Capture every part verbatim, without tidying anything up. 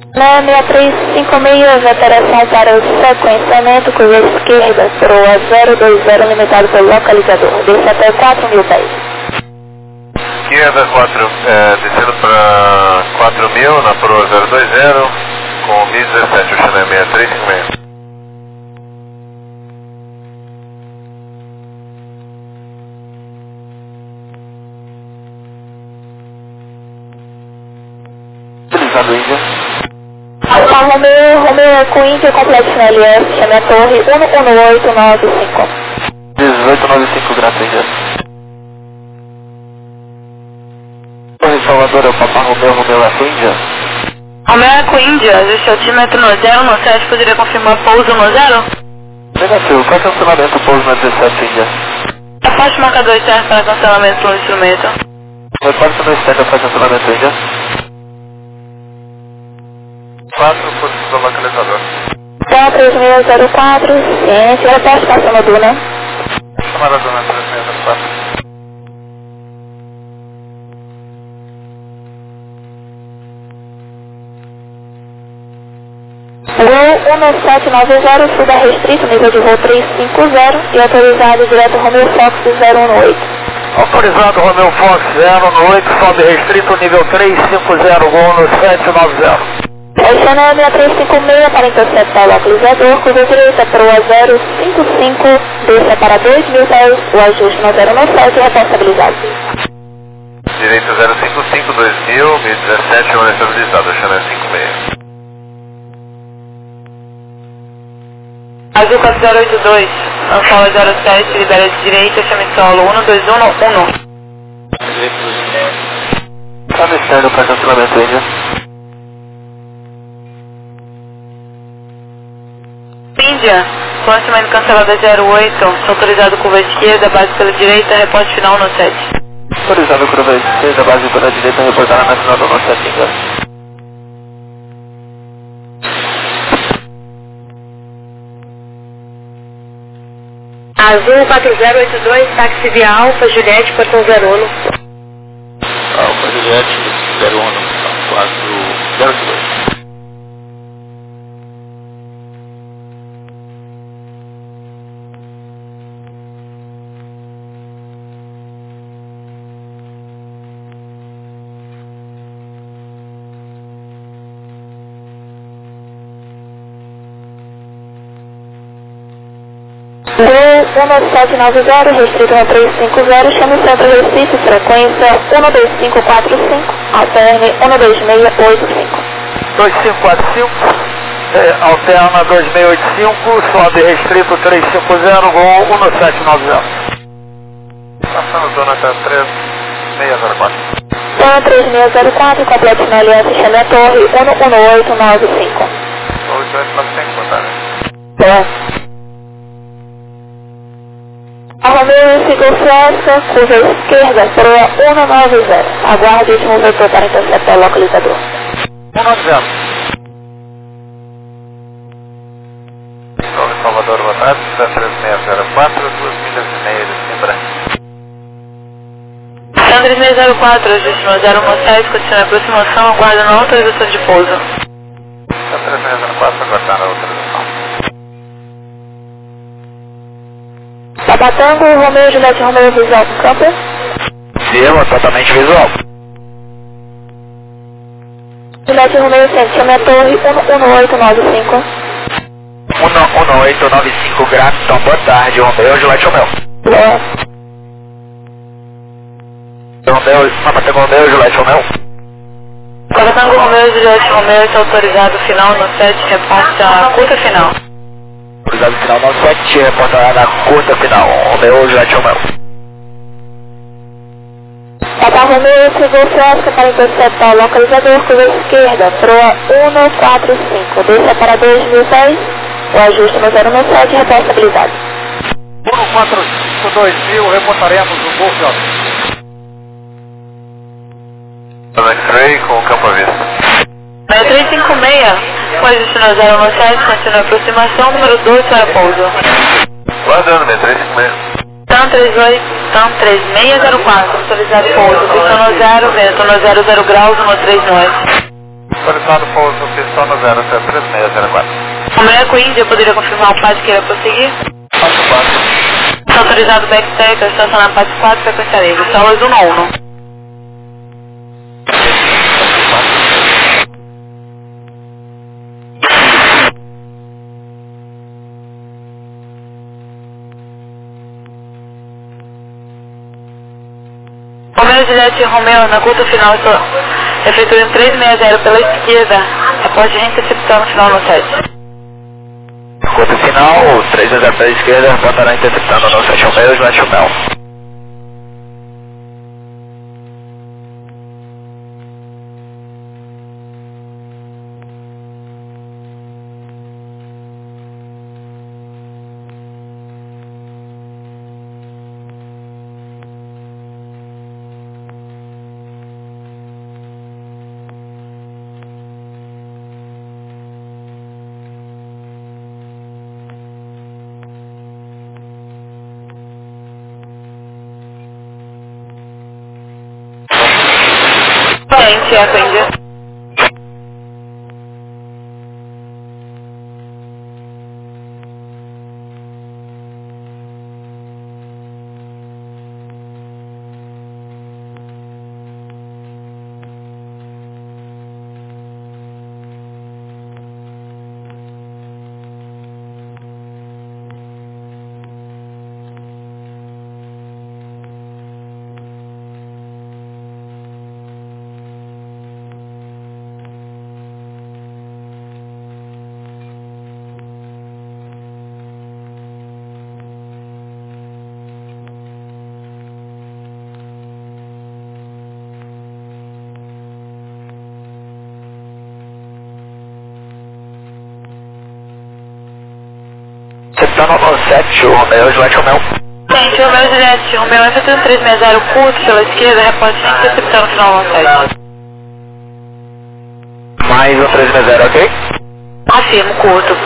Na seis três cinco seis, operação para o sequenciamento curva esquerda, proa zero dois zero, limitado pelo localizador. Desce até quatro mil pés. Esquerda, quatro, é, descendo para quatro mil na proa zero dois zero, com mil e dezessete, o Channel seis três cinco seis. Utilizando Índia. Alfa Romeo, Romeo com Índia, complexo L S, chame a torre um um oito nove cinco. dezoito nove cinco, graças Índia. Torre Salvador, é o Papa Romeo, Romeo Eco Índia. Romeo Eco Índia, ajuste altímetro no zero no sete, poderia confirmar pouso no zero? Negativo, qual é o cancelamento pouso na dezessete Índia? Afaste o marcador externo para cancelamento do instrumento. Repórter no externo para cancelamento Índia. quatro, força do localizador. Então, três seis zero quatro, ciência, reporte passando a Duna. Chamada Duna três seis zero quatro. Voo um sete nove zero, suba restrito, nível de voo trezentos e cinquenta e autorizado direto Romeo Fox zero um oito. Autorizado Romeo Fox zero um oito, sobe restrito, nível trezentos e cinquenta, voo no sete nove zero. Channel seis três cinco seis para interceptar o localizador, curva direita, proa zero cinco cinco, desça para dois mil pés, o ajuste no zero nove sete, responsabilizado. Direita zero cinco cinco, dois mil, mil e dezessete, uma estabilizada, Channel cinco seis. Azul quatro zero oito dois, Anfola zero sete, libera de direita, chame solo um dois um um. Está no externo para cancelamento Índia. Índia, lançamento cancelado zero oito, autorizado curva esquerda, base pela direita, reporte final no sete. Autorizado curva esquerda, base pela direita, reportar na nacional do nosso sete Índia. Azul quatro zero oito dois, táxi via Alfa, Juliette, portão zero um. Alfa Juliette, zero um, quatro zero dois. Voo um sete nove zero, restrito no trezentos e cinquenta, chame o centro Recife, frequência um dois cinco quatro cinco, alterne um dois seis oito cinco. dois cinco quatro cinco, é, alterna dois seis oito cinco, sobe restrito trezentos e cinquenta, voo um sete nove zero. Passando Duna até três seis zero quatro. Então, três seis zero quatro, complexo no L S, chame a torre um um oito nove cinco. oito oito nove cinco, boa tarde. É. A Romeo Sigol Suécia, curva esquerda, proa um nove zero. Aguarde o último vetor para interceptar o localizador. um nove zero. Torre Salvador, boa tarde, três seis zero quatro, duas milhas e meia de Simbra. três seis zero quatro, ajuste no zero um sete, continua a aproximação, aguarda na autorização de pouso. três seis zero quatro, aguardar a autorização. Tabatango, Romeo Juliette, Romeo visual com campo. Sim, totalmente visual. Juliette, Romeo centro, chame a torre um um oito nove cinco. um um oito nove cinco, Grafton, boa tarde, Romeo Juliette Romeo. É. Romeo, Tabatango Romeo Juliette Romeo. Tabatango, Romeo Juliette, Romeo está autorizado final no sete, reporte a curta final. Autorizado final no sete, reportará na curta final, Romeo Juliette Romeo. Papa Romeo Sigol Suécia para interceptar o localizador, curva esquerda, proa um quatro cinco, desça para dois mil pés, o ajuste no zero um sete, responsabilidade. um quatro cinco dois mil, reportaremos o voo final. X-Ray com campo à vista. seis três cinco seis, com ajuste no zero um sete, continua a aproximação, número dois para pouso. Guardando, seis três cinco seis. Então, três oito, então, três seis zero quatro, autorizado pouso, pistão no zero, vento no zero zero graus, no três nove. Autorizado pouso pistão no zero sete três seis zero quatro. Romeo Índia, poderia confirmar o P A D que irá prosseguir? Passo quatro. Está autorizado backstack, estacionar P A D quatro, frequência livre, solas um um. Romeo Juliette Romeo, na curta final, efetua em três seis zero pela esquerda, após reinterceptar no final no sete. Curta final, três seis zero pela esquerda, reportará interceptando no sete Romeo Juliette Romeo. Gente, é a Índia. Interceptando no sete Romeo Juliette Romeo. Gente, Romeo Juliette Romeo, efetuando três seis zero curto pela esquerda, reporte interceptando no final no sete. Mais um três seis zero, ok? Afirmo, curto.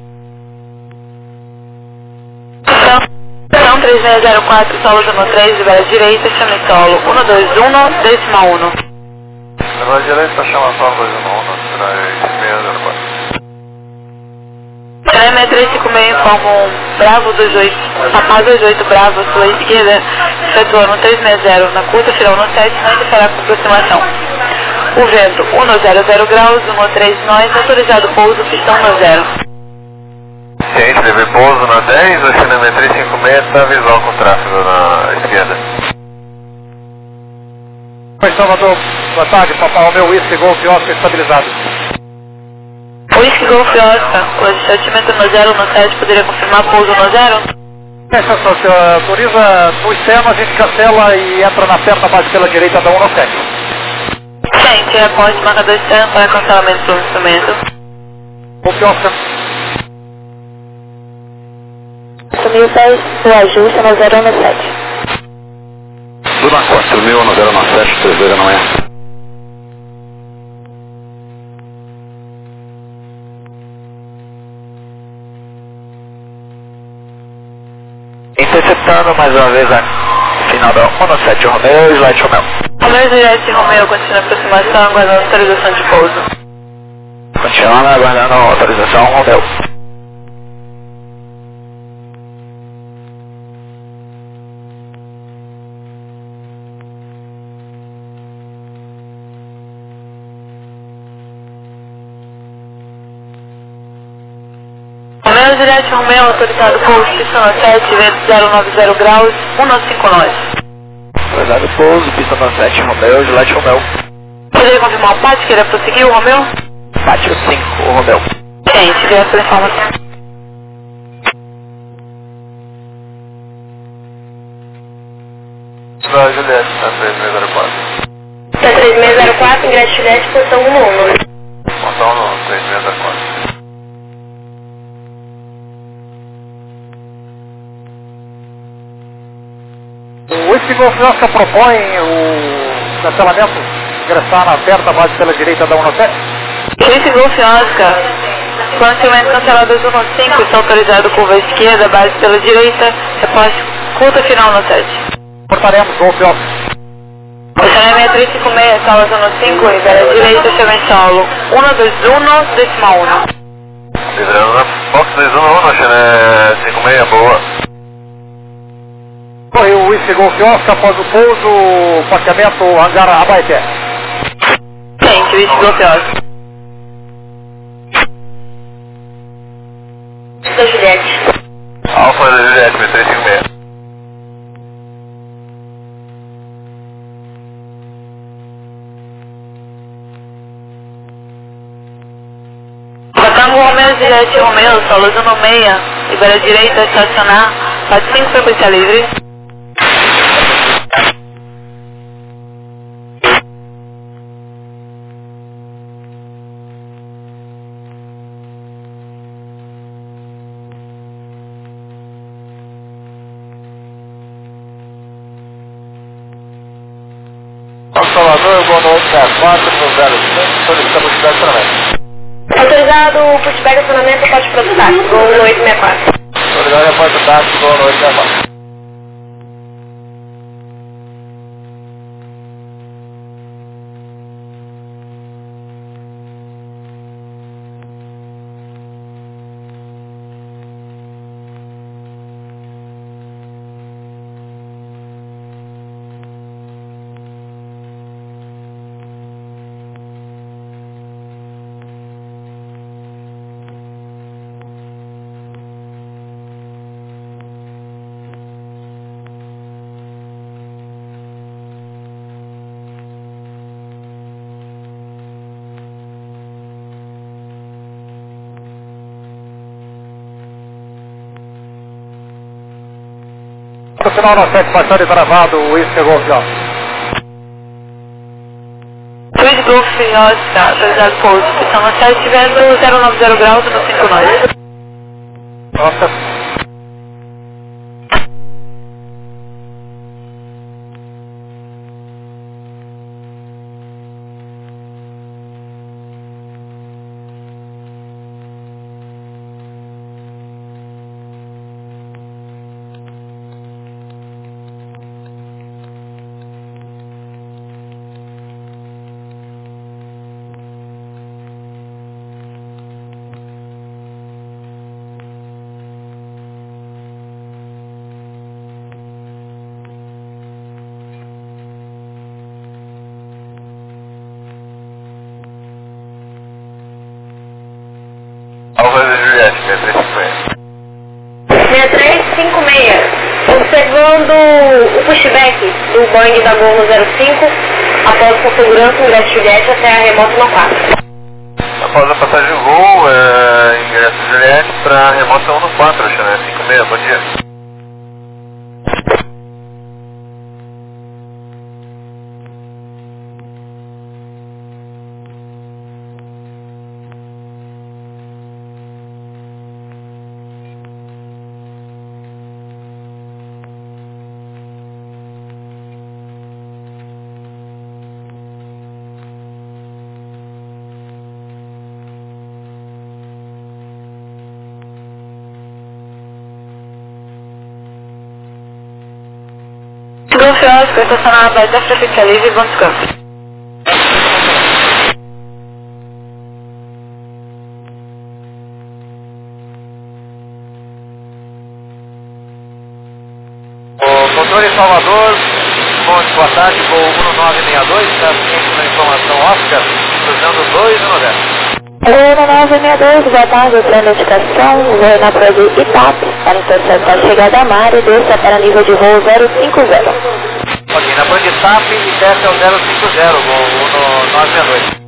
São três seis zero quatro, solo um três, libera direita, chame solo um dois um, décima um. Libera direita, chama solo dois um um, três seis zero quatro. três três cinco seis informa um Bravo dois oito, Rapaz dois oito Bravo, sua esquerda, efetuando três seis zero na curta, final no sete, não interferirá com aproximação. O vento um zero zero graus, um três nós, autorizado pouso, pistão no zero. Ciente, deve pouso na dez, oceanometria cinco seis, está visual com tráfego na esquerda. Oi, Salvador, boa tarde, Papai Romeo Whisky Golf Oscar estabilizado. Whisky Golf Oscar, o adistatimento no zero no sete, poderia confirmar pouso no zero? É, senhor, senhor, autoriza no externo, a gente cancela e entra na perna base pela direita da um no sete. Gente, reporte marcador externo para cancelamento do instrumento. Golf Oscar. Assumiu seis, o ajuste no zero no sete. Tudo na quatro mil no zero no sete, terceira não é. Interceptando mais uma vez a final da um no sete Romeo e Juliette Romeo. Romeo Juliette Romeo continua a aproximação, aguardando autorização de pouso. Continuando aguardando a autorização Romeo. Romeo Juliette Romeo, autorizado pouso, pista no sete, vento zero nove zero graus, um cinco nós. Autorizado pouso, pista no sete Romeo, Juliette Romeo. Poderia confirmar o P A D que irá prosseguir o Romeo? Pátio cinco, Romeo. Gente, graças pela informação. Da Juliette, está três seis zero quatro. Está três seis zero quatro, ingresso Juliette, posição um um. Portão no três seis zero quatro. O Whisky Golf Oscar propõe o cancelamento, ingressar na perna base pela direita da um no sete. Whisky Golf Oscar, cancelamento cancelado um no cinco, está autorizado curva esquerda, base pela direita, reporte curta final no sete. Portaremos Golf Oscar. Oceanemia três cinco seis, solo zona cinco, Ibera direita, chama em solo. um dois um, decimal um. Livrando na box dois um um, Oceanemia cinco seis, boa. Correu o Whisky Golf Oscar após o pouso, parqueamento hangar Abaeté. Gente, Whisky Golf Oscar. Da Juliette. Alfa da Juliette, B três cinco seis. Tango Romeo, Juliette Romeo, solo zona seis, Ibera direita, estacionar, quatro cinco, frequência livre. Salvador, boa noite, quatro no zero cinco, solicitamos estacionamento. Autorizado o pushback acionamento, pode protestar. Gol no oito seis quatro. Autorizado a porta táxi, boa noite, quatro. No final da sete, bastante travado, o Whisky Golf Oscar. Whisky Golf Oscar, autorizado pouso, posição no sete, vento zero nove zero graus no cinco nove. Oscar. Alfa da Juliette, B três cinco seis. seis três cinco seis. Observando o pushback do Boeing da Gol no zero cinco, após com segurança, ingresso Juliette até a remota no quatro. Após a passagem do voo, é, ingresso Juliette para remota um no quatro, Oceanemia cinco seis, bom dia. Golf Oscar, estacionar abaixo da frequência livre, bom descanso. O controle Salvador, bom, boa tarde, voo um nove seis dois, está ciente da informação Oscar, cruzando dois no dez. Gol no nove seis dois, boa tarde, plena indicação, voo na prova de Itape, para interceptar a chegada a mar e desça para nível de voo zero cinco zero. Ok, na Band TAP e desce ao zero cinco zero, voo no nove seis dois.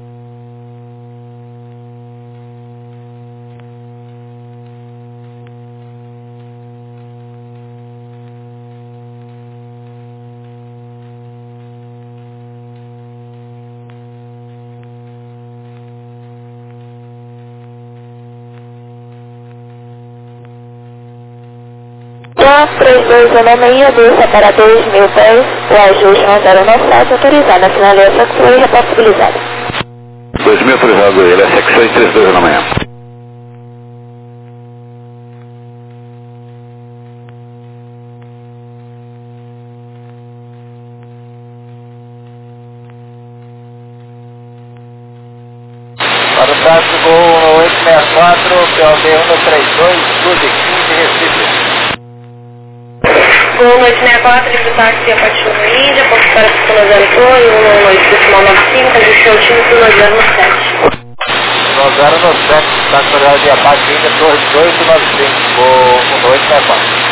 três dois um seis, desça para dois mil pés, o ajuste no zero nove sete, autorizado na finalização que foi repossibilizada. dois mil autorizado, ele é secções três dois da manhã. táxi Gol oito seis quatro, P O B um três dois, duas e quinze, Recife. Gol oito seis quatro, de táxi a partir do Índia, ponto para Pistona zero dois, um oito decimal nove cinco, ajuste ao time Pistona zero sete. zero sete, táxi horário de abate Índia, dois oito nove cinco, Gol oito seis quatro.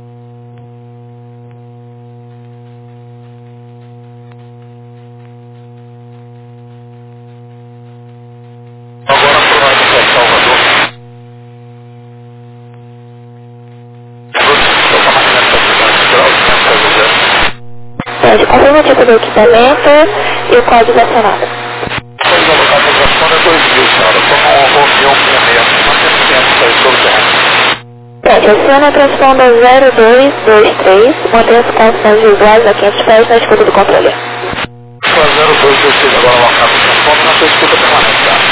Confirma o tipo do equipamento e o código acionado. Código alocado da transponder dois mil, senhora. Toma um Romeo sessenta e seis, mantém o tempo para sobre o terreno. Pede, aciona a transponder zero dois dois três, mantém as condições visuais a quinhentos pés na escuta do controle. zero dois dois três, agora alocado da transponder na sua escuta permanente, tá?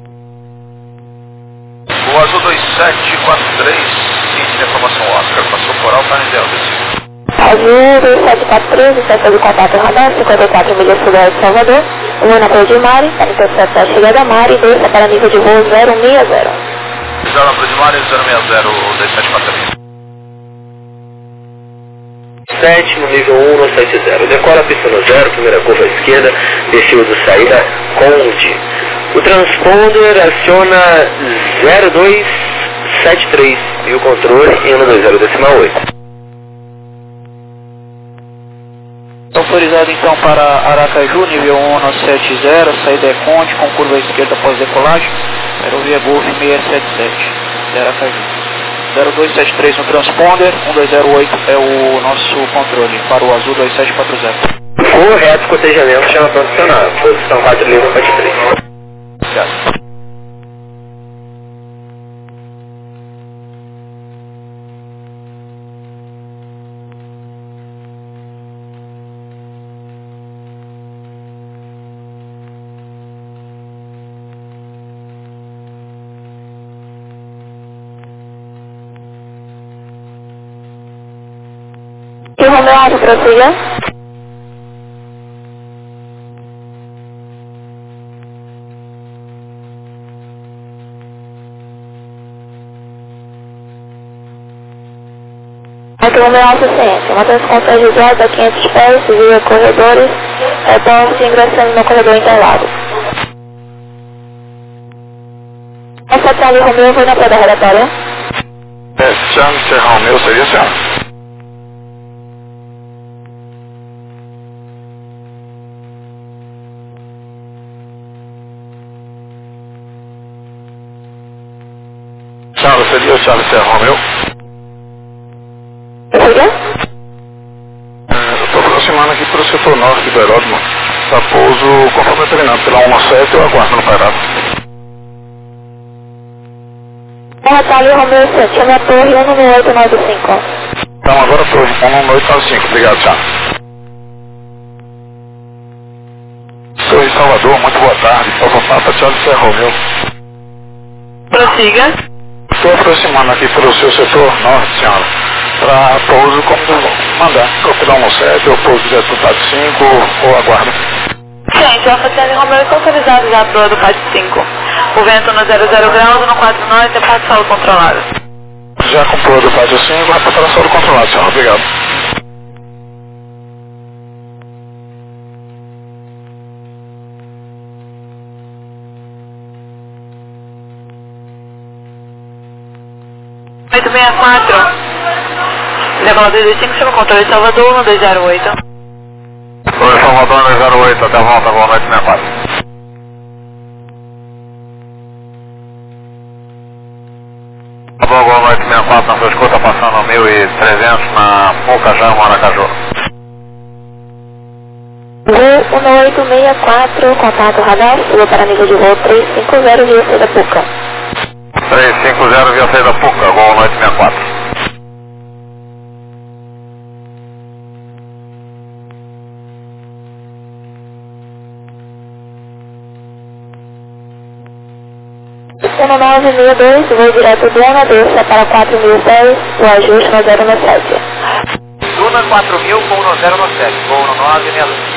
O Azul dois sete quatro três, seguinte de informação Oscar, passou por Alfa Delta. Azul dois sete quatro três, excesso de contato radar, cinquenta e quatro milhas sudoeste de Salvador, um na Praia de Mari, para interceptar a chegada a Mari, desça para nível de voo zero seis zero. zero na Praia de Mari, zero seis zero, dois sete quatro três. sete no nível um no sete zero. Decora a pista no zero, primeira curva à esquerda, perfil de saída Conde. O transponder aciona zero dois sete três e o controle em um dois zero decimal oito. Autorizado então para Aracaju, nível um no sete zero, saída é Conde, com curva à esquerda após decolagem, aerovia Golf seiscentos e setenta e sete, de Aracaju. zero dois sete três no transponder, um dois zero oito é o nosso controle, para o Azul dois sete quatro zero. Correto, cotejamento, chama para funcionar, posição quatro livre sete três. Obrigado. E o Romeo Alfa, prossiga. Aqui o Romeo Alfa ciência, mantém as contas visuais a quinhentos pés, via corredores, retorno ingressando no corredor Interlagos. Essa tela de Romeo foi na prova relatória? É, Charles Serra Romeo, seria senhora? Charles, seria o Charles Serra Romeo? Prossiga. É, eu estou aproximando aqui para o setor norte do aeródromo, para pouso conforme treinado pela um sete, eu aguardo no pairado. Natália Romeo sete, chame a torre um nove oito nove cinco. Então agora torre um nove oito nove cinco, obrigado, tchau. Torre Salvador, muito boa tarde, Papa Papa Charles Serra Romeo. Prossiga. Estou aproximando aqui para o seu setor norte, senhora, para pouso como mandar, ou pela um sete, ou pouso direto do P A T cinco, ou aguardo. Gente, o Alfa Charlie Romeo está autorizado já para o do P A T cinco. O vento no zero zero graus, no quatro nove, é parte solo controlado. Já comprou do P A T cinco, vai para solo controlado, senhora, obrigado. oito seis quatro. Decola dois dois cinco, chama o controle de Salvador, um dois zero oito. Oi, Salvador um dois zero oito, até a volta, boa noite, minha paz. Boa noite, sessenta e quatro, na sua escuta, passando mil e trezentos na Pucajá, Maracaju. Gol um oito seis quatro, contato radar, sua para nível de voo trezentos e cinquenta via saída Puca. trezentos e cinquenta via saída Puca, Gol noite sessenta e quatro. um nove seis dois, voo direto do Ana, desça para quatro mil pés, o ajuste no zero sete. Duna quatro mil com um zero sete, voo no nove seis dois.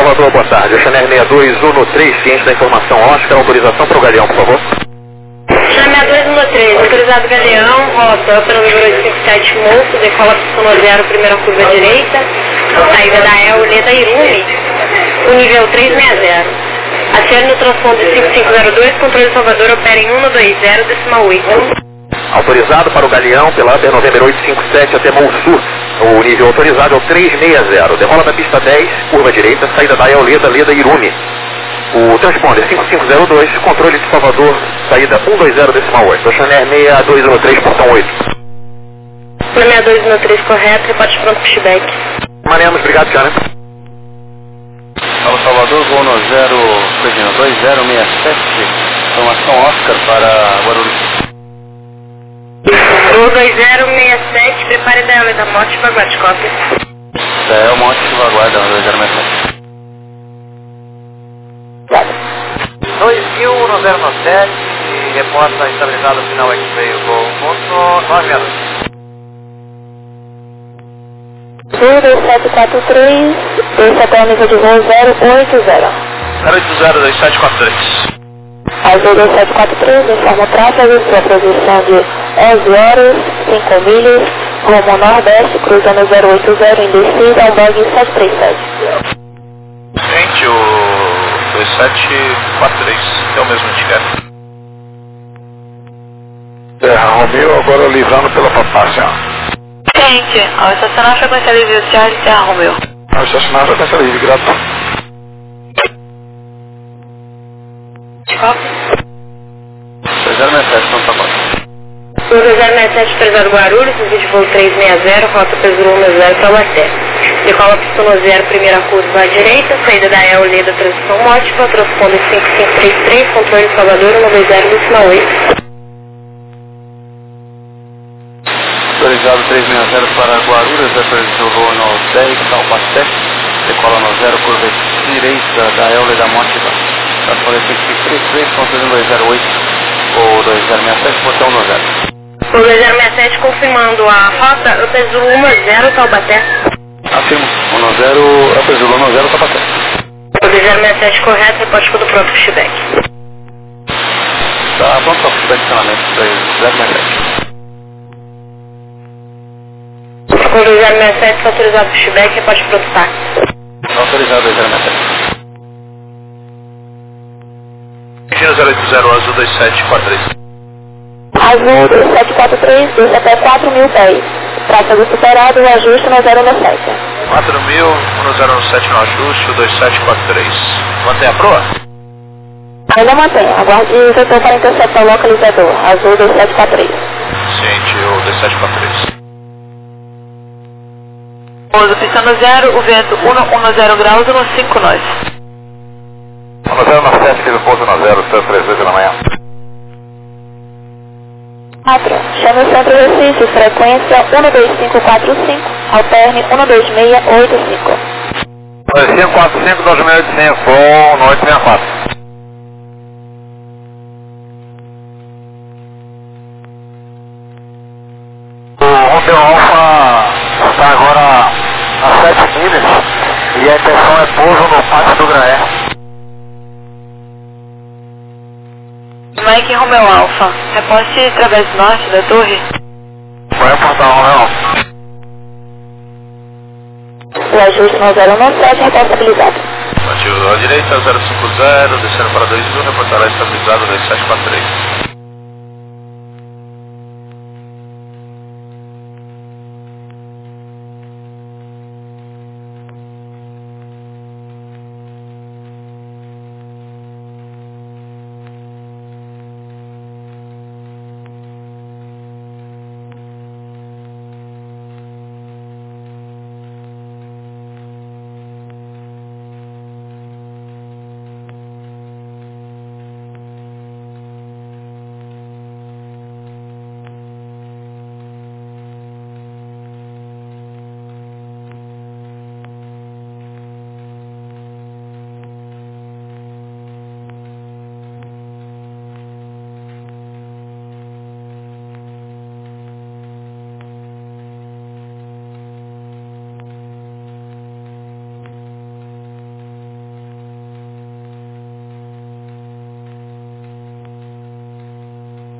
Salvador, boa tarde. O Chanel seis dois um três, ciente da informação Oscar, autorização para o Galeão, por favor. Chanel seis dois um três, autorizado Galeão, rota pelo número oito cinco sete Moço, decola pista zero, primeira curva direita, saída da E L da Irume, o nível trezentos e sessenta. Acerne no transponder cinco cinco zero dois, controle Salvador, opera em cento e vinte, decimal oito. Autorizado para o Galeão pela Upper November oito cinco sete até Monsul. O nível autorizado é o trezentos e sessenta. Decola da pista dez, curva direita, saída da Eoleda, Leda Irume. O transponder cinco cinco zero dois, controle de Salvador, saída cento e vinte, decimal oito. Chanel seis dois um três, portão oito. seis dois um três correto, reporte pronto para Chibek. Manemos, obrigado, Jana. Alô, Salvador, voo no zero, dois zero seis sete, informação Oscar para Guarulhos. Voo dois zero seis sete, prepare da Eoleda Morte para aguarde cópia. É o Monte de Vaguarda, dois zero seis sete. dois mil no zero nove sete, reporta estabilizado final X-Ray, voo ponto nove zero. Voo dois sete quatro três, desce até o nível de voo zero oito zero. zero oito zero, dois sete quatro três. Azul dois sete quatro três, informa o tráfego, sua posição de onze horas, cinco milhas, rumo nordeste, cruzando zero oito zero em descida, ao bug sete três sete. Gente, o dois sete quatro três, é o mesmo indicado. Terra Romeu, agora lisando pela Papácia. Gente, ao estacionar a frequência livre de Charlie Terra Romeu. Ao estacionar a frequência livre, grato. dois zero seis sete, Santa Bárbara. Voo dois zero seis sete, autorizado Guarulhos, vídeo voo trezentos e sessenta, rota Peso um zero Taubaté. Decola pista zero, primeira curva à direita, saída da E L Leda, transição mótica, transponder cinco cinco três três, controle Salvador, cento e vinte, decimal oito. Autorizado trezentos e sessenta para Guarulhos, depois no dez, Taubaté. Decola no zero, curva direita da E L da Mótica. Transponder cinco cinco três três, controle dois zero oito, ou dois zero seis sete, portão dois zero. O dois zero seis sete confirmando a rota, eu peso um zero Taubaté. Afirmo, um zero, eu peso um zero, Taubaté. O dois zero seis sete correto, reporte tudo pronto para o Chibek. Tá pronto para o posicionamento, dois zero seis sete. O dois zero seis sete foi autorizado para o Chibek, reporte pronto táxi. Autorizado dois zero seis sete. Giro zero oito zero, azul dois sete quatro três. Azul dois sete quatro três, desce até quatro mil pés. Tráfego superado, o ajuste no zero um sete. quatro mil, um zero um sete no ajuste, dois sete quatro três. Mantém a proa? Ainda mantém, aguarde o setor para interceptar o localizador. Azul dois sete quatro três. Ciente, o dois sete quatro três. Pouso pista no zero, o vento cento e dez graus, no cinco nós. um zero nove sete, tive pouso no zero, cento e três oito da manhã. quatro. Chame o centro Recife, frequência um dois cinco quatro cinco, alterne um dois seis oito cinco. dois cinco quatro cinco, dois seis oito cinco, voo no oito seis quatro. O Romeu Alfa está agora a sete milhas e a intenção é pouso no pátio do Graé. Mike Romeu Alfa, reporte através do norte da torre. Vai apontar o Romeu Alfa. O ajuste no zero um sete, responsabilizado. Batido à direita, zero cinco zero, descendo para dois mil, reportará estabilizado dois sete quatro três.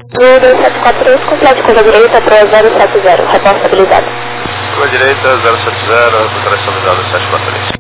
O dois sete quatro três, complete curva direita para zero sete zero, reposta estabilizado. Curva direita, zero sete zero, reposta estabilizado, sete quatro três.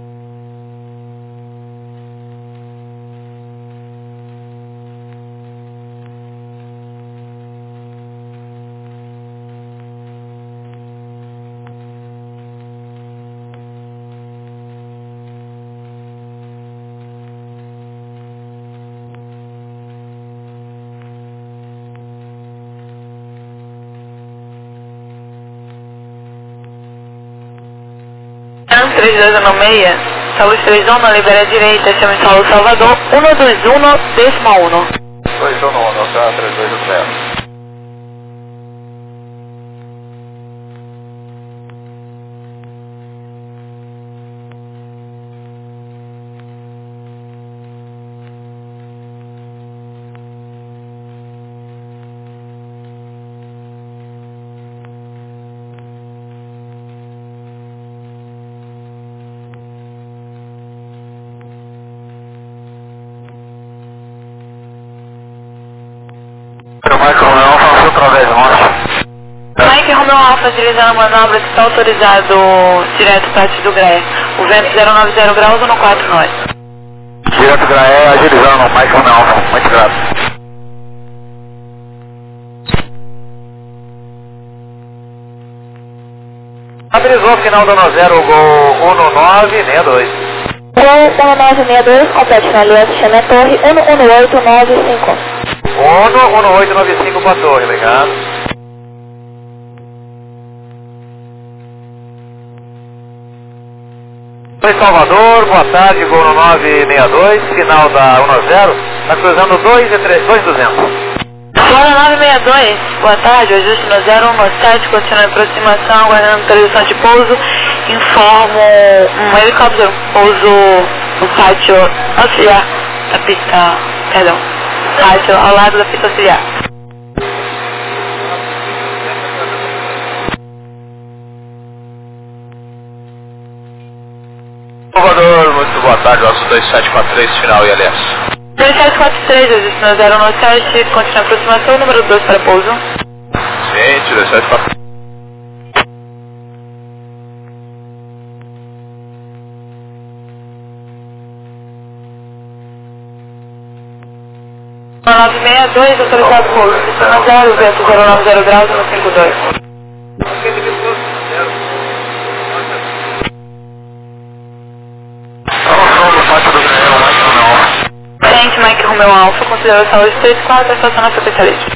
três dois um seis, Saúde três um, libera a direita, chama em Saulo Salvador, um dois um, décima um. dois um um, tá, três dois um zero. Mike Romeo Alfa, sul através norte. Mike Romeo Alfa, deslizando a manobra que está autorizado direto para do Graé. O vento zero nove zero graus, um quatro nove. Direto Graé, agilizando, Mike Romeo Alfa, muito grato. Autorizou, final da um zero, Gol um nove seis dois. Gol um nove seis dois, complete na aliança, chama a torre, um um oito nove cinco. Ono, um oito nove cinco para a torre, obrigado. Oi Salvador, boa tarde, Gol nove seis dois, final da um zero, está cruzando dois e três, dois duzentos. Gol nove seis dois, boa tarde, ajuste no zero um sete, continua a aproximação, aguardando autorização de pouso, informo um helicóptero, pouso no pátio auxiliar da pista, perdão. Pátio ao lado da pista auxiliar. Salvador, muito boa tarde, nosso dois sete quatro três, final I L S. dois sete quatro três, existe no zero um sete, continua a aproximação, número dois para pouso. Gente, dois sete quatro três. nove seis dois, autorizado pouso, sistema zero, vento zero nove zero graus, um cinco dois. Frente, Mike Romeo Alfa, considera saúde três quatro, estação na especialista.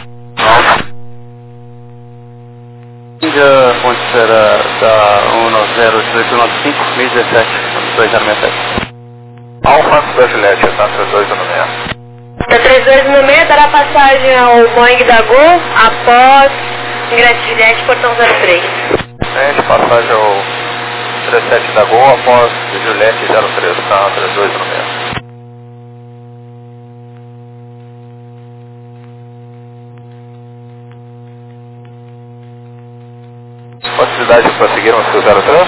Índia, ponte será da um zero oito nove cinco, mil e dezessete, dois zero seis sete. Alfa, da Juliette, tá, três dois um seis. Da três dois um seis, dará passagem ao Boeing da Gol após ingresso de Juliette, portão zero três. Gente, passagem ao trinta e sete da Gol após Juliette zero três, tá, três dois um seis. Possibilidade de prosseguirmos com o zero três?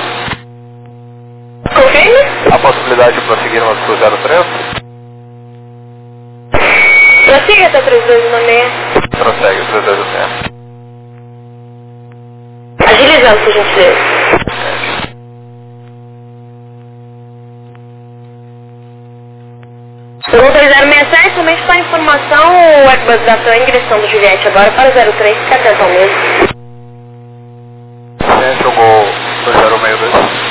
Confirme? A possibilidade de prosseguirmos com o zero três? Prossiga até três dois um seis. Prossegue, três dois um seis. Agilizando, por gentileza. Segundo três zero seis sete, somente para informação, o Airbus da sua ingressão do Juliette agora para o zero três, fica atento ao mesmo. Gente, jogou dois zero seis dois.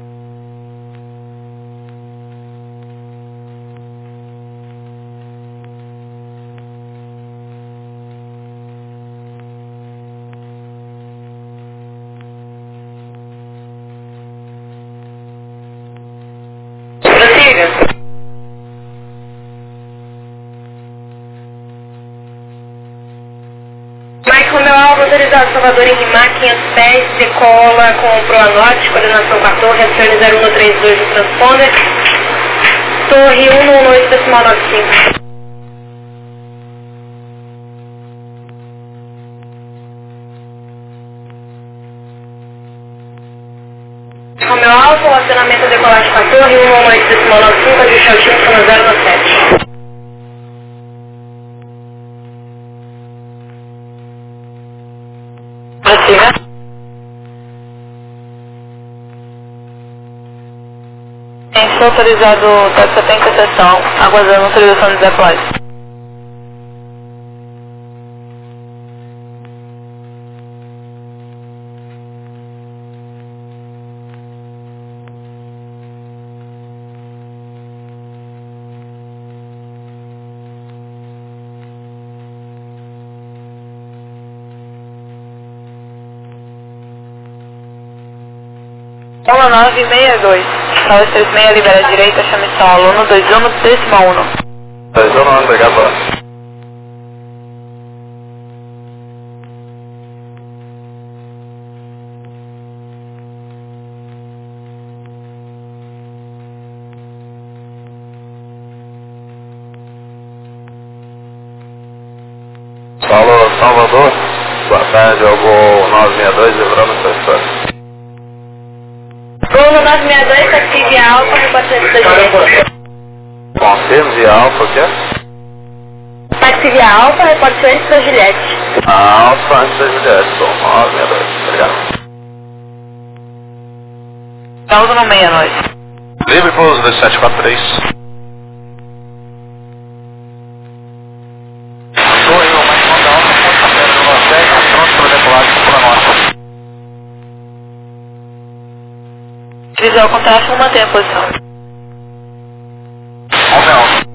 Prossiga. Mike Romeo Alfa, autorizado Salvador em Rimar, quinhentos pés, decola com proa norte, coordenação com a torre, acione zero um três dois do transponder, torre um um oito decimal nove cinco. Romeo Alfa, o acionamento da decolagem com a torre, um um oito decimal nove cinco, ajuste ao time, zero um sete. autorizado T C P em concessão, aguardando autorização de deploy. um nove seis dois, nove três seis, libera a direita, chame solo, um dois um, décima um. dois um, obrigado. Paulo Salvador, boa tarde, eu vou nove seis dois, lembrando essa história. Gol no nove seis dois, taxi via Alfa, repórter da direita. Confirmo via Alfa, o quê? Táxi via Alfa, repórter antes da Juliette. Alfa antes da Juliette, bom, nove seis dois, obrigado. Paulo no meia noite. Livre pouso dois sete quatro três. Correu, mais uma da Alfa, ponto zero nove, pronto para decolagem para nós. Visual com tráfego, mantém a posição. Alfa Alfa.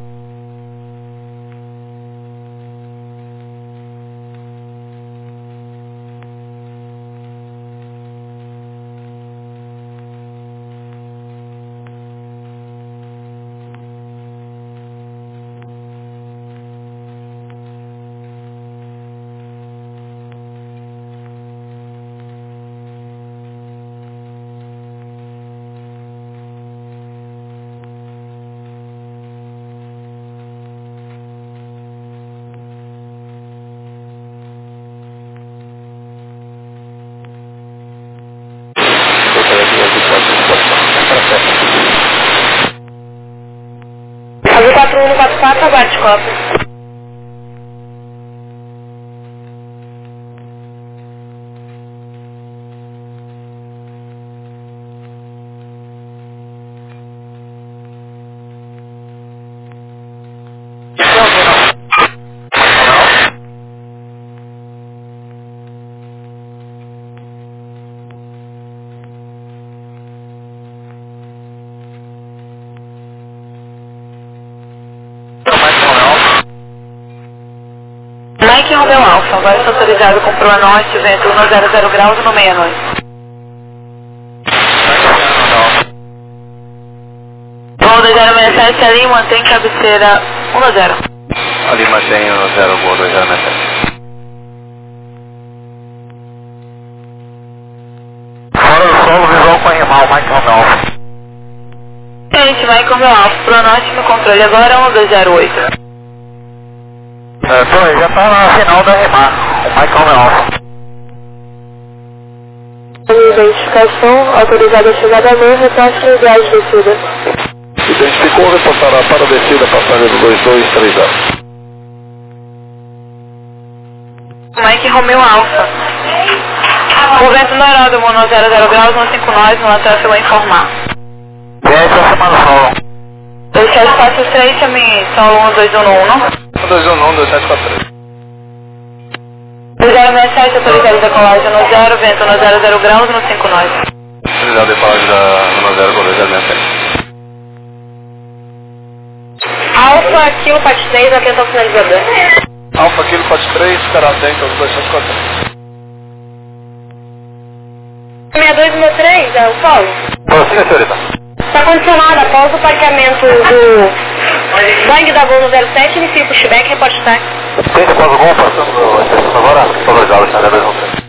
Azul quatro um quatro quatro, aguarde cópia. Mike Romeu Alfa, agora está autorizado com proa norte, vento um zero zero graus no meia noite. Gol dois zero seis sete, ali mantém cabeceira um zero. Ali mantém o zero, gol dois zero seis sete. Fora do solo, visual com animal, Mike Romeu Alfa. Gente, Mike Romeu Alfa, proa norte no controle agora um dois zero oito. É, tô aí, já tá na final da Remar, o Mike Romeu Alfa. Identificação, autorizada a chegada a meio, repasse iniciais de descida. Identificou, reportará para a descida, passagem do dois dois três zero. Mike Romeu Alfa. O vento no aeródromo no zero zero graus, no cinco nove, no lateral eu vou informar. Vem essa semana solo. dois sete quatro três, chame solo um dois um um. um dois um um, dois sete quatro três. dois zero seis sete, autorizado a decolagem no zero, vento no zero zero graus, no cinco nove. Autorizado a decolagem da no zero, dois zero seis sete. Alfa, Kilo, Pat três, atento ao finalizador. Alfa, Kilo, Pat três, ficará atento aos dois sete quatro três. seis dois um três, é o Paulo? Prossiga, senhorita. Está condicionado, após o parqueamento do Boeing da Gol no zero sete, inicia o pushback, reporte táxi. Tem após o gol, passando o agora, autorizado, está dois um três.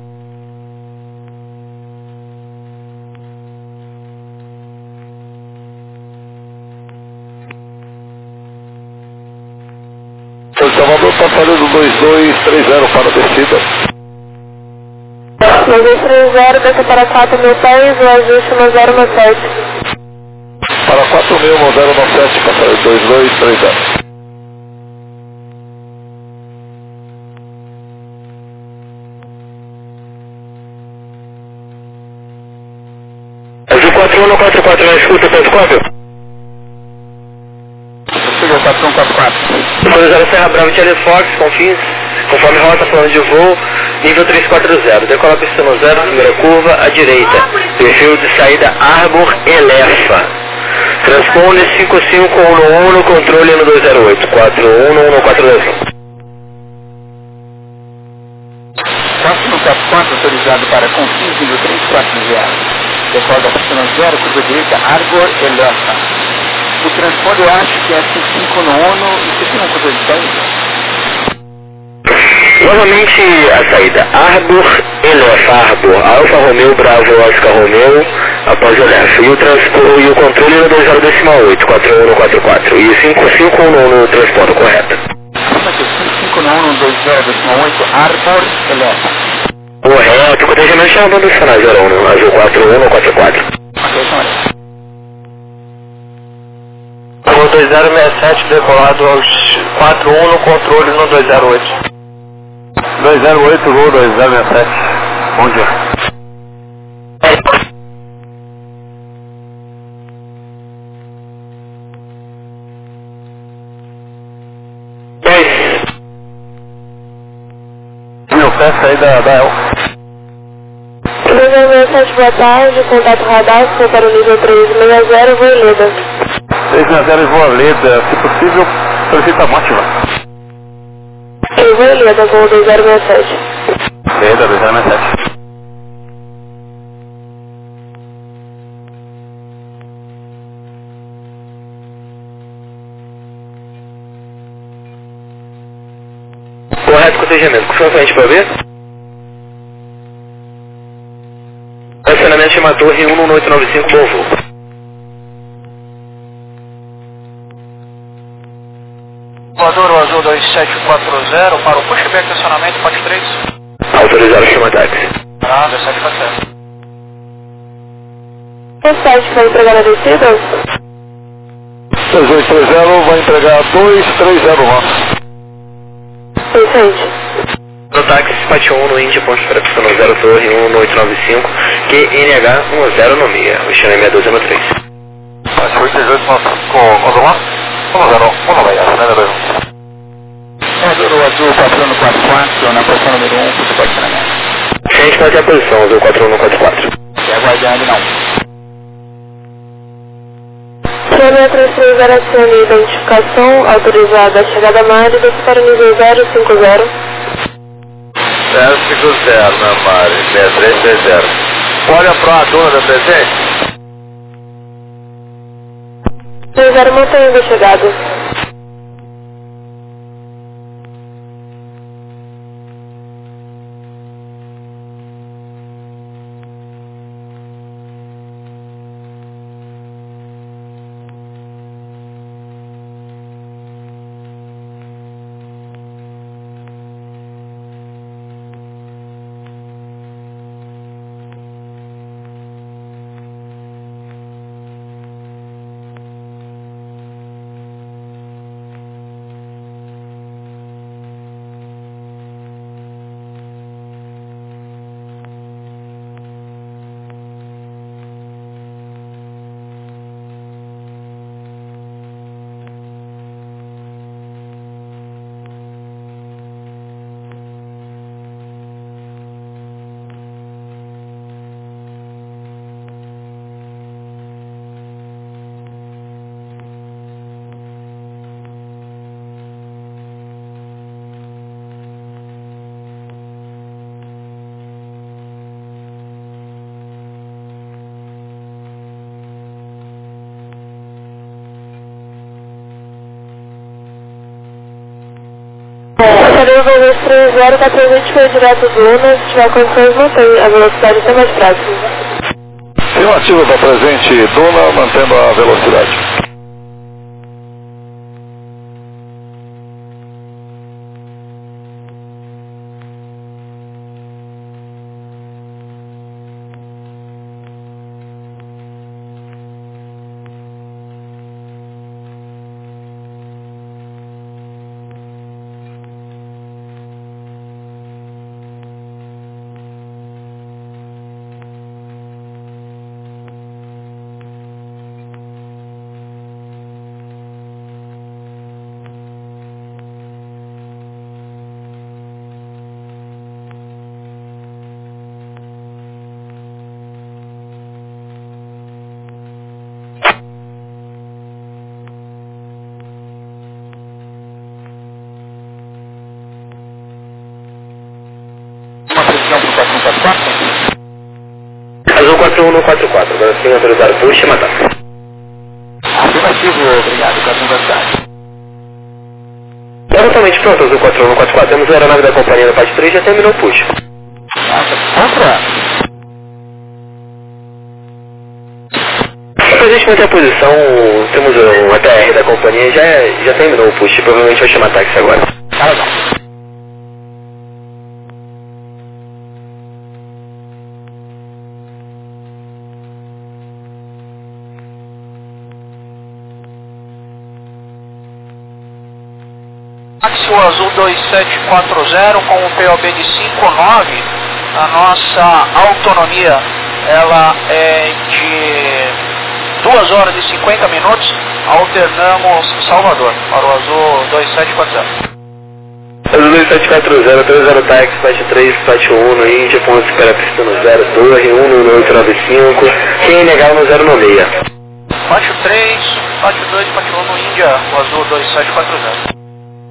São Salvador, passando dois dois três zero para a descida. dois dois três zero, desce para quatro mil pés, o ajuste no zero nove sete. Para quatro mil no zero nove sete, passagem dois dois três zero. Azul quatro um quatro quatro, na escuta, ponto quatro. quatro um quatro quatro. Autorizado Serra Bravo Charlie Fox, confins, conforme rota, plano de voo, nível três quatro zero. Decola pista no zero, primeira curva, à direita. Perfil de saída Arbor Elefa. Transpone cinco cinco um um, controle no dois zero oito, quatro um um quatro dois um. quatro um quatro quatro, autorizado para confins, nível três quatro zero. Decola da pista no zero, curva direita, Arbor Elefa. O transponder eu acho que é cinco cinco no ONU, e você tem um controle de saída? Novamente a saída Arbor Elefa, Arbor, Alfa Romeo Bravo Oscar Romeo, após Elefa. E o, transpor, e o controle no dois zero oito, quatro um um quatro quatro. E cinco cinco um no transponder, correto? cinco cinco no ONU, dois zero oito, Arbor Elefa. Correto, o cotejamento chamando do sinal zero um, azul quatro um um quatro quatro. Ok, senhor. Voo dois zero seis sete, decolado aos quatro um no controle no dois zero oito. dois zero oito, voo dois zero seis sete. Bom dia. dois. Meu pé, saída da El. dois zero seis sete, boa tarde, contato radar, você para o nível três seis zero, voo Leda. três seis zero, voo Leda, se possível, solicita a Mótiva. Eu vou Leda, voo dois zero seis sete. Leda, dois zero seis sete. Correto, cotejamento. Com sua frente para ver? Estacionamento chama Torre um um oito nove cinco, bom voo. Voador Azul dois sete quatro zero para o pushback estacionamento, parte três. Autorizado chama táxi. Ah, dois sete quatro zero. O site vai entregar a descida? três oito três zero vai entregar dois três zero lá. Perfeito. No táxi, parte um no Índia, ponto para pista no zero Torre um um oito nove cinco, Q N H um zero no Mia, o chama é seis dois um três. Parte oito três oito, com quando lá? um zero um, vamos lá, né, dois um. Voador Azul quatro um quatro quatro, na posição número um, pushback estacionamento. Frente para a posição, azul quatro um quatro quatro. E aguardando não. Chama três três zero, acione identificação, autorizada a chegada Márida para o nível zero cinco zero. zero cinco zero, né, Mari? seis três seis zero. Olha para a dona da presente. três zero, mantendo a chegada. Passarinho dois três zero, está presente foi direto do Luna, se tiver condições mantém a velocidade até mais próxima. Estimativa da presente Duna, mantendo a velocidade. quatro um quatro quatro, agora sim autorizado por Shimataxi. Afirmativo, obrigado, quatro um quatro quatro. Tá totalmente pronto, Azul quatro um quatro quatro, temos a aeronave da companhia na parte três, já terminou o push. Contra. Após este manter a posição, temos um A T R da companhia, já, já terminou o push, provavelmente vai chamar táxi agora. Tá legal. Táxi Azul dois sete quatro zero com o P O B de cinco nove, a nossa autonomia ela é de duas horas e cinquenta minutos, alternamos Salvador para o Azul dois sete quatro zero. Azul dois sete quatro zero, três zero táxi, faixa três, faixa um, Índia, ponto espera pista no zero dois, um no oito nove cinco, quem é legal no zero nove seis. Faixa três, faixa dois, faixa um no Índia, o Azul dois sete quatro zero.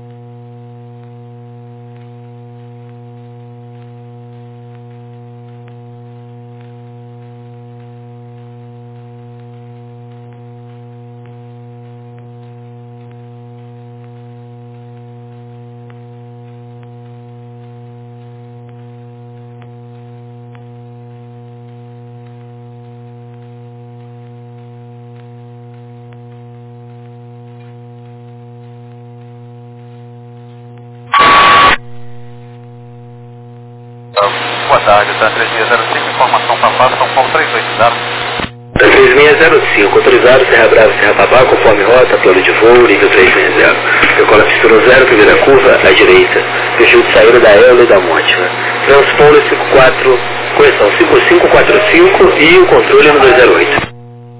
Boa tarde, tá três seis zero cinco, informação para Paz, São Paulo três oito zero. três seis zero cinco, autorizado, Serra Brava, Serra Babá, conforme rota, plano de voo, nível três seis zero. Decola pista no zero, primeira curva, à direita. Perfil de saída da Eula e da Mótima. Transponder cinco quatro, correção cinco cinco quatro cinco e o controle no dois zero oito.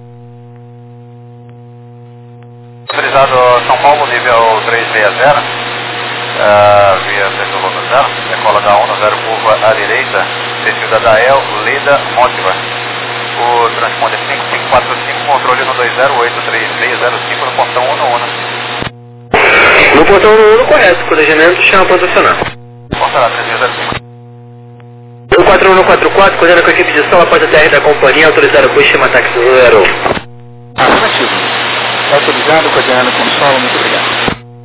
Autorizado São Paulo, nível três seis zero, uh, via perfil logo zero, decola da um no zero, curva à direita, perfil da Dael, Leda, Mótiva. O transponder cinco cinco quatro cinco, controle no dois zero oito, três seis zero cinco, no portão um no um. No portão um no correto, planejamento, chama para acionar. Portará três seis zero cinco. No quatro um quatro quatro, coordenando com a equipe de sala, após a T R da companhia, autorizado por chama táxi no zero um. Afirmativo. Autorizado, coordenando com o solo, muito obrigado.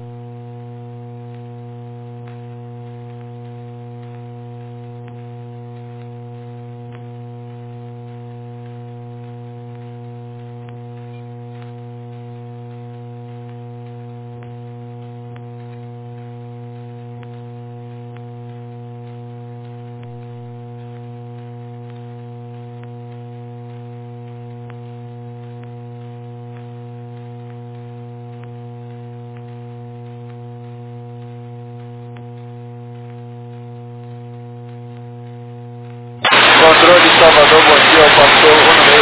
Controle Salvador, bom dia, pastor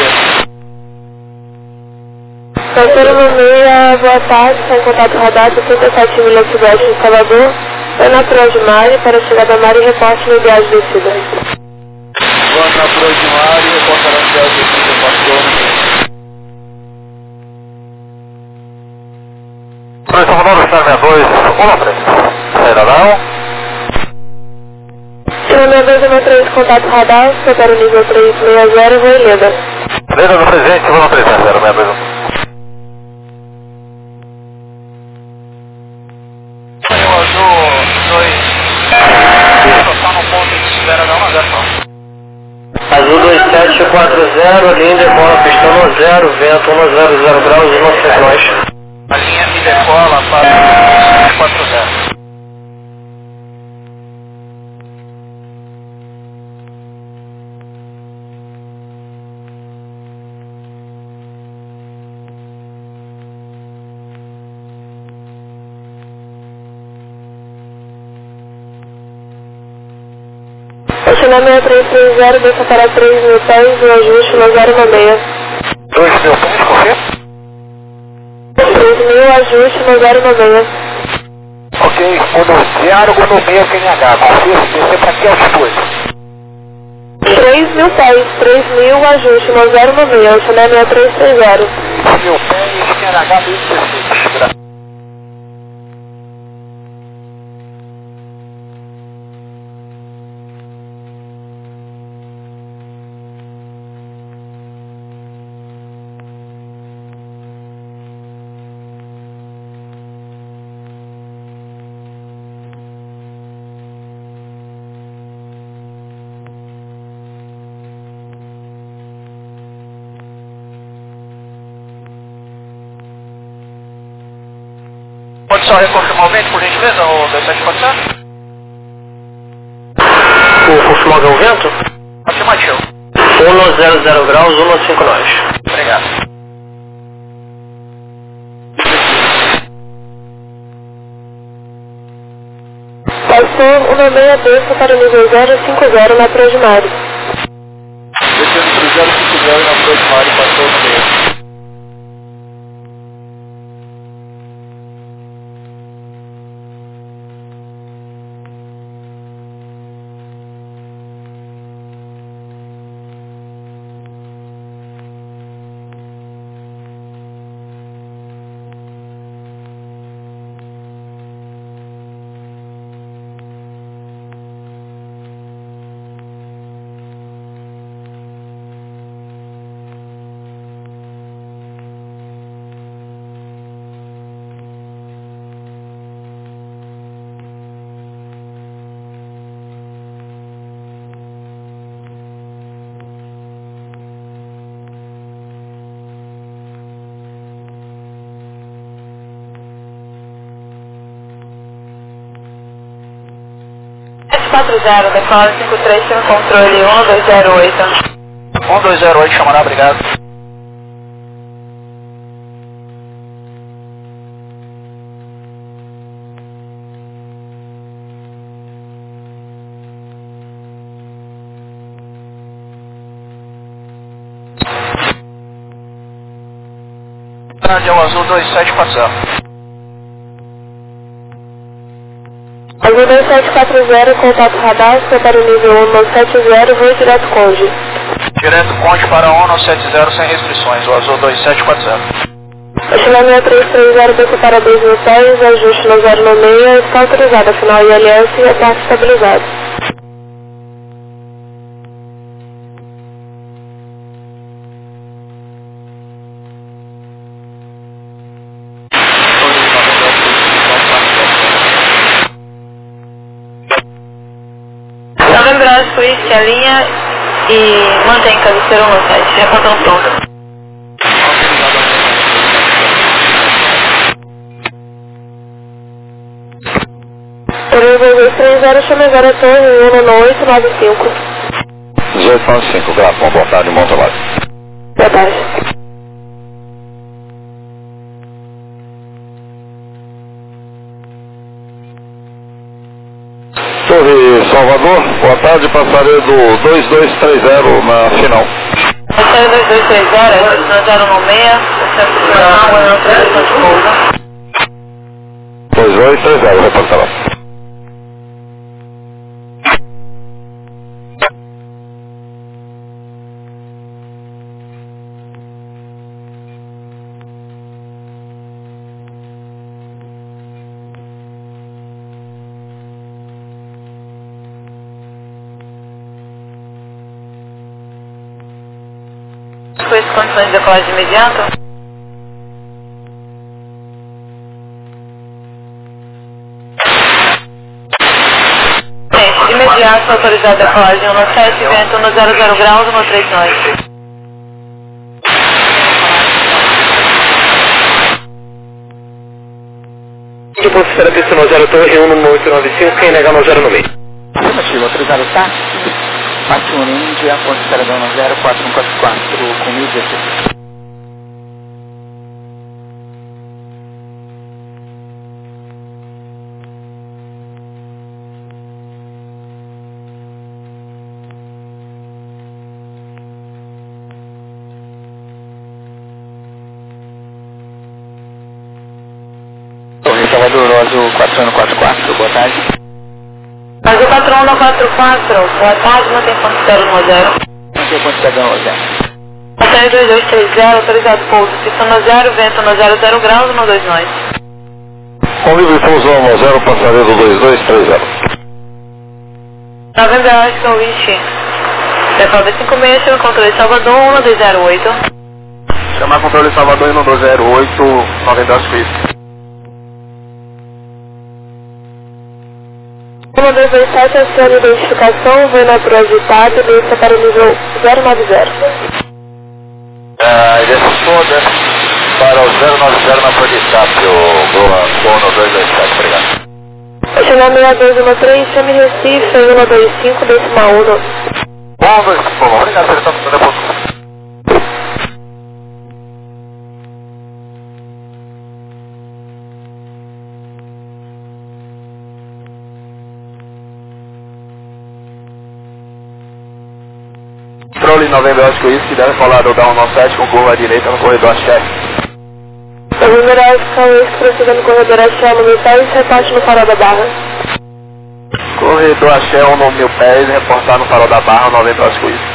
Pastor Meia, boa tarde, está em contato radar setenta e sete milhas sudeste de Salvador, é natural de Mari, para chegar da Mari e reporte no viagem descida. Boa natural de Mari, reportará no viagem descida, pastor Dois Salvador, sete dois, um na frente. Saída não. Chama dois um três, contato radar, separa o nível três seis zero, vou em Leda. Leda no presente, vou na presença, zero seis dois um. Azul dois, total no ponto de espera da uma zero. Azul dois sete quatro zero, linha decola, pistão no zero, vento um zero zero graus, um centro. A linha me decola para quatro zero. Estacionamento três três zero, deixa para três mil pés, o ajuste no zero um seis. dois mil pés, correto? três mil, ajuste no zero um seis. Ok, rodoviário, Gonomia, Q N H, você descer para que altitude? três mil pés, três mil, ajuste no zero um seis, estacionamento três três zero. três mil pés, Q N H, mil e dezesseis. só reconfirmar o vento, por gentileza, o dois sete quatro zero? O confirmar o vento? Afirmativo. um zero zero graus, um cinco nove. Obrigado. Passou uma meia dentro para o nível zero cinco zero na Proa de Mari. Descendo para o zero cinco zero na Proa de Mari, passou no meio. quatro zero, decola cinco três, tem controle um dois zero oito. um dois zero oito, chamará, obrigado. Rádio Azul dois sete quatro zero. Azul dois sete quatro zero, contato radar, foi para o nível um nove sete zero, voo direto Conde. Direto Conde para um nove sete zero sem restrições, o Azul dois sete quatro zero. Estilamento três três zero, desce para dois mil pés, ajuste no zero no meio, está autorizado, final I L S e ataque estabilizado. Switch, a linha e mantém cabeceira no site, já contando pronto. Por dois três zero, chama zero torre um nove oito nove cinco. dezoito nove cinco, Grafão, boa tarde, bom trabalho. Boa tarde. Torre Salvador, boa tarde, passarei do dois dois três zero na final. Passarei dois dois três zero, no zero no meio, não, eu não tenho de pouso. dois dois três zero, reportará. Com as condições de decolagem imediata? Imediato, autorizado a decolagem um no sete, vento no zero zero graus, um no três nove. De ponto espera pista no zero torre um no oito nove cinco, quem nega no zero no meio. Afirmativo, autorizado o táxi. Parte um Índia, ponto espera no zero quatro um quatro quatro, com mil e dezesseis. Torre Salvador, Azul quatro um quatro quatro, boa tarde. Azul quatro um quatro quatro, boa tarde, não tem ponto zero no zero. Não tem ponto zero no zero. Passagem dois dois três zero, autorizado pouso, pista no zero, vento no zero zero graus, no dois nove. Com livre fusão no zero, passarei do dois dois três zero. Novembro Austin, Wish. Decola cinco seis, chama controle Salvador, um dois zero oito. Chamar controle Salvador um dois zero oito, Novembro Austin. um dois dois sete, aciona identificação, voo na Proa agitado, desça para o nível zero nove zero. Ah, desce toda para o zero nove zero na Proa de escape, o Boa Sono dois dois sete, obrigado. Chama seis dois um três, chame Recife, um dois cinco, decimal um. um, dois, por favor, obrigado, você está no ponto. Controle novembro Oscar Whisky, deve falar do down sete com curva à direita no corredor chefe. Novembro Oscar Whisky, prosseguindo no corredor Axé, no mil pés, reparte no farol da Barra. Corredor Axé, um no mil pés, reportar no farol da Barra, novembro Oscar Whisky.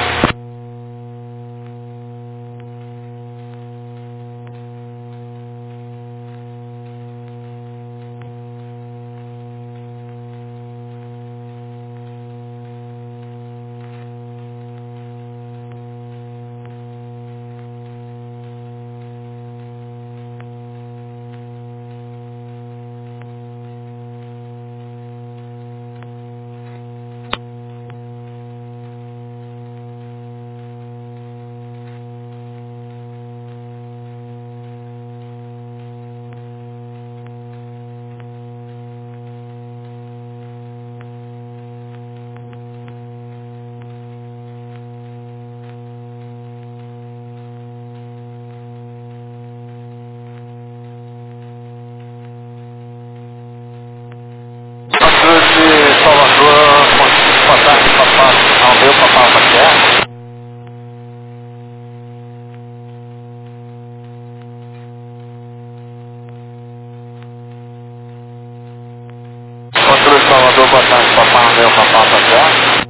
Salvador, boa tarde, papai, meu papai, papai.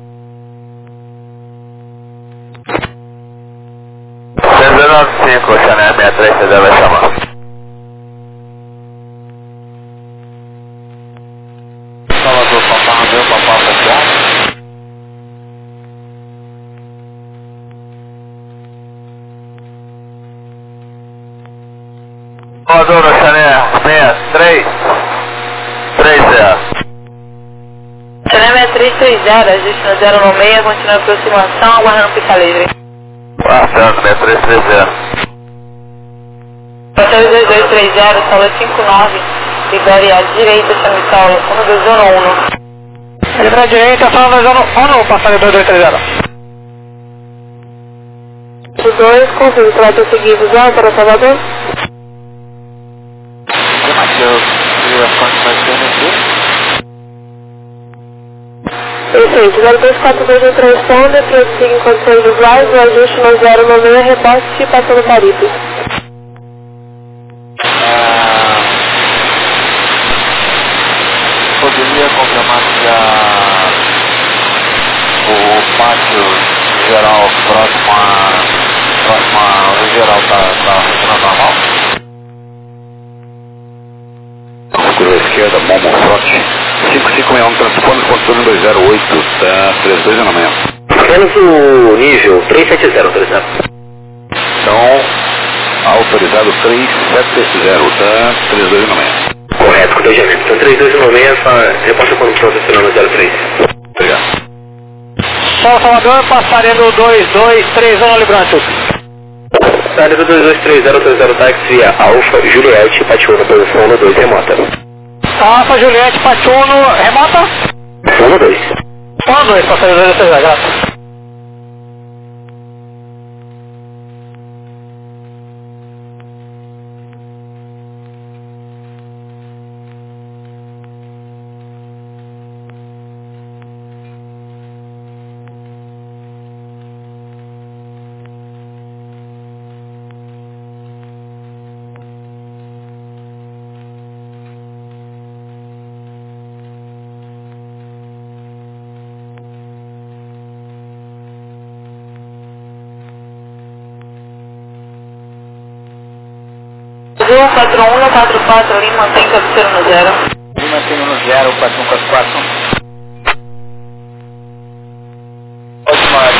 seis nove cinco, Chanel sessenta e três, você deve chamar. Salvador, papai, meu papai, papai. Salvador, no Chanel sessenta e três, trinta. Chanel sessenta e três trinta, ajuste no zero no seis, continua a aproximação, aguardando pista livre. Passando, sessenta e três trinta. Passando dois dois três zero, solo cinco nove, libere à direita, chame solo um dois um um. Libera à direita, solo dois um um, passando dois dois três zero. O dois, confirme, você vai prosseguir visual para Salvador? O que mais que eu vi as condições que eu não Perfeito, zero dois quatro dois um responde, prossiga em condições visuais, o ajuste no zero no meio, rebote e passando Paripe. Ah, poderia confirmar que a, o pátio geral próximo a, próximo a geral está tá funcionando normal? Curva esquerda, Momo Front. cinco cinco seis um, transponder controle dois zero oito, tá trinta e dois na manhã. Apenas o nível três sete zero, autorizado. Então, autorizado três sete zero, tá trinta e dois na manhã. Correto, cotejamento. Então trinta e dois na manhã, só reposta quando pronto, acionando zero três. Obrigado. Só Salvador, passarelo dois dois três um, librante. Passarelo dois dois três zero, autorizado táxi via Alfa, Juliette, Patiuno, posição no dois, remota. Alfa, Juliette, Patiuno, remota? um dois. um dois, passarelo dois dois três zero, graças. Lima quatro um quatro quatro, Lima mantém cabeceira no zero. Lima tem no zero, quatro um quatro quatro. Osmar.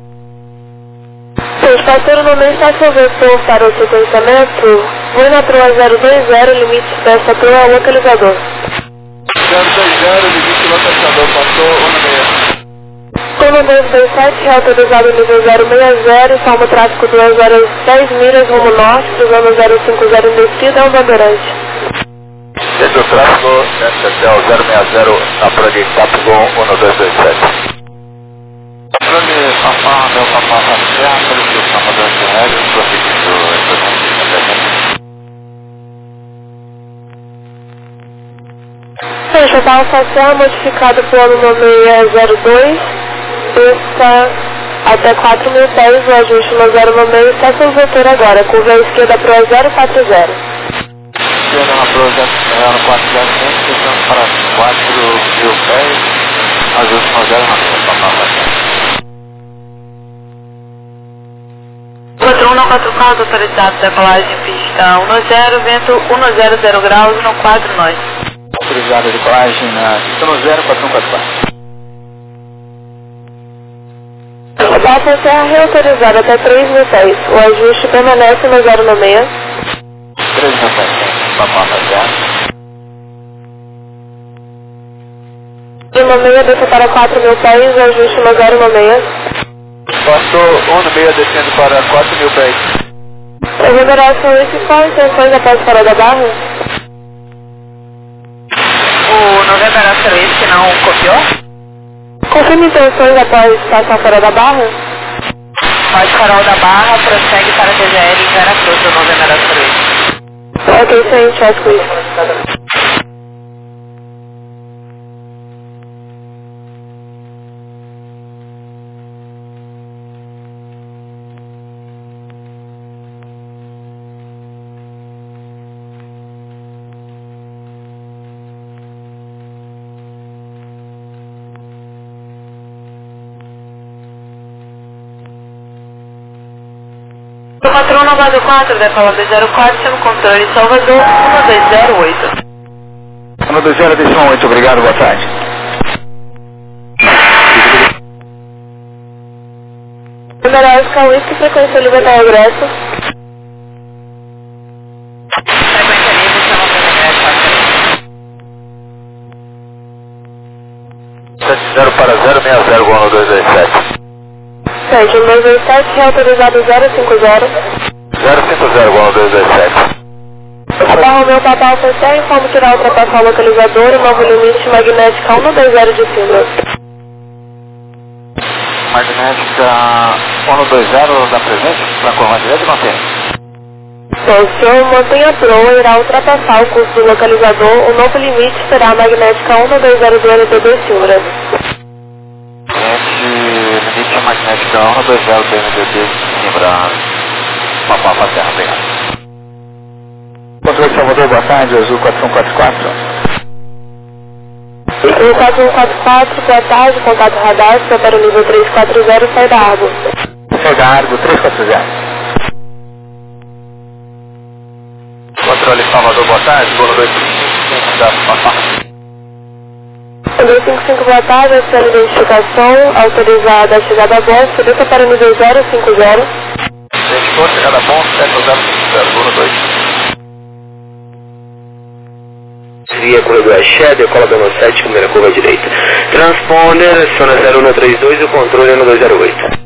Seus parceiros no mês está conversou para o sequenciamento. Vou na Proa zero dois zero, limite dessa Proa localizador. zero dois zero, limite localizador, passou um meia. Como dois dois sete, autorizado nível zero seis zero, salmo tráfico duas horas dez milhas, rumo norte, cruzando zero cinco zero em descida, é um bandeirante. do tráfego, Central zero seis zero, na prova de Tapugo um dois dois sete. Controle Papá, meu Papá, Passear, solicitação mudança de regras, prosseguindo total facial modificado por ano seis zero dois, pista até quatro mil pés, o ajuste no zero seis, estação vetor agora, curva à esquerda para zero quatro zero. Esquerda na prova zero quatro zero, estamos para quatro mil pés, ajuste no zero seis, Papá, Passear. quatro um não quatro quatro, autorizado, decolagem pista um zero, vento um zero zero graus, no quatro nós. Autorizado, decolagem na pista um zero, quatro um quatro quatro. A Papa Serra reautorizada até três mil pés, o ajuste permanece no zero seis. três mil pés, Papá, Passear. zero seis desce para quatro mil pés, o ajuste no zero seis. Passou um seis descendo para quatro mil pés. A generação esse qual intenções após fora da barra? O noventa era esse que não copiou? Confirma intenções após passar fora da barra? Faz farol da barra, prossegue para T G L em Veracruz, o noventa era esse. Ok, sim, tchau com isso. quatro um nove quatro, decola dois zero quatro, chama o controle Salvador, um dois zero oito. um dois zero, deixa um oito, obrigado, boa tarde. Numerais Cauísque, frequência livre até regresso. Frequência livre, chama o regresso. sete zero para zero seis zero, um dois dois sete. sete um dois dois sete, reautorizado zero cinco zero. zero cinco zero, um dois dois sete. Barra meu Papá Passear, informa que irá ultrapassar o localizador, o novo limite magnética um dois zero de Simbra. Magnética um dois zero dá presente? Para curva direita não tem? Então, o senhor mantenha a proa e irá ultrapassar o curso do localizador, o novo limite será a magnética um dois zero do L T B Simbra. Limite magnética um dois zero do N D D Simbra. Papá Passear, obrigado. Controle Salvador, boa tarde, Azul quatro um quatro quatro. O quatro um quatro quatro, boa tarde, contato radar, foi para o nível três quatro zero, sai da Argo. Sai da Argo, três quatro zero. Controle Salvador, boa tarde, Golo dois cinco cinco, da Papá. dois cinco cinco, boa tarde, a sua identificação, autorizada a chegada a bordo, subida para o nível zero cinco zero. Gente, for, chegada bom, sete zero cinco zero, Golo dois. Desvia corredor Axé, decola dano sete, primeira curva direita. Transponder, aciona zero um três dois e o controle é no dois zero oito.